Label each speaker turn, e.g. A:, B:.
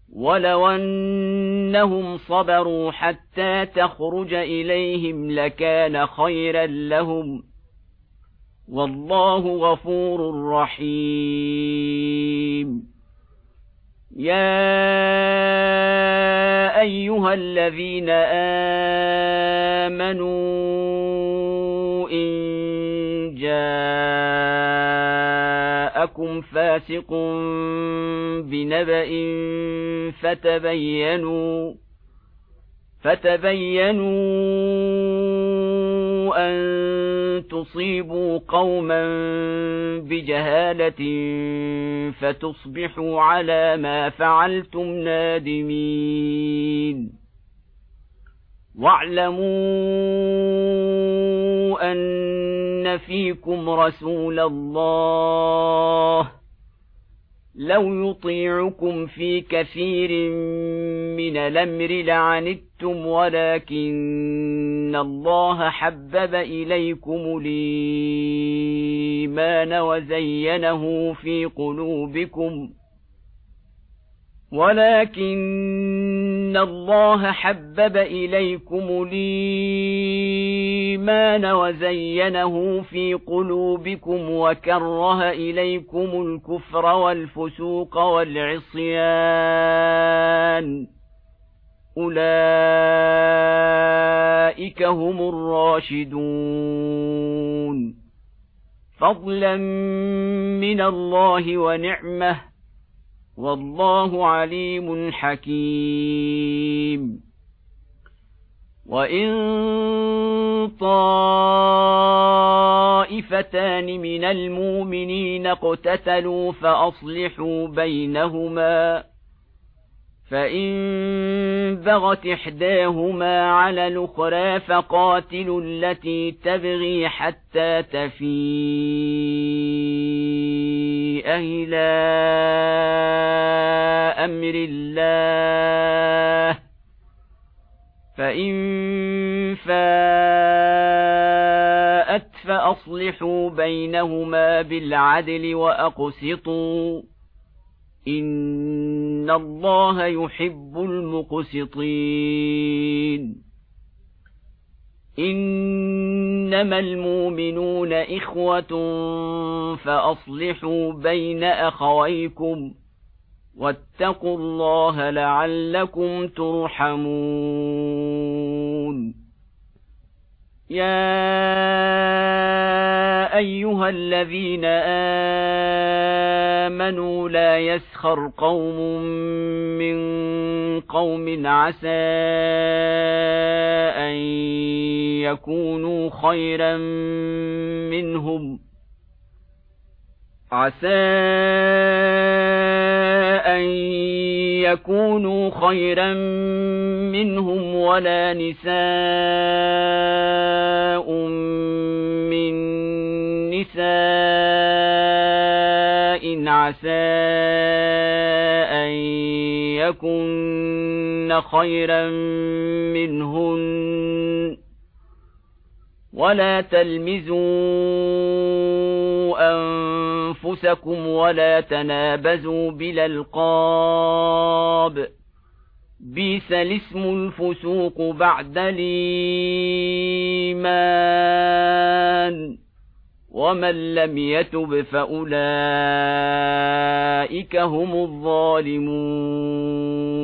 A: ولو أنهم صبروا حتى تخرج إليهم لكان خيرا لهم، والله غفور رحيم. يا أيها الذين آمنوا إن جاءكم فاسق بنبأ فتبينوا أن تصيبوا قوما بجهالة فتصبحوا على ما فعلتم نادمين. واعلموا أن فيكم رسول الله لو يطيعكم في كثير من الأمر لعنتم، ولكن الله حبب إليكم الإيمان وزينه في قلوبكم وكره إليكم الكفر والفسوق والعصيان، أولئك هم الراشدون، فضلا من الله ونعمه، والله عليم حكيم. وإن طائفتان من المؤمنين اقتتلوا فأصلحوا بينهما، فإن بغت إحداهما على الأخرى فقاتلوا التي تبغي حتى تفيء إلى أمر الله، فإن فاءت فأصلحوا بينهما بالعدل وأقسطوا، إن الله يحب المقسطين. إنما المؤمنون إخوة فأصلحوا بين أخويكم، واتقوا الله لعلكم ترحمون. يا أيها الذين آمنوا لا يسخر قوم من قوم عسى أن يكونوا خيرا منهم ولا نساء من نساء عسى أن يكن خيرا منهن، ولا تلمزوا أنفسكم ولا تنابزوا بالألقاب، بئس الاسم الفسوق بعد الإيمان، ومن لم يتب فأولئك هم الظالمون.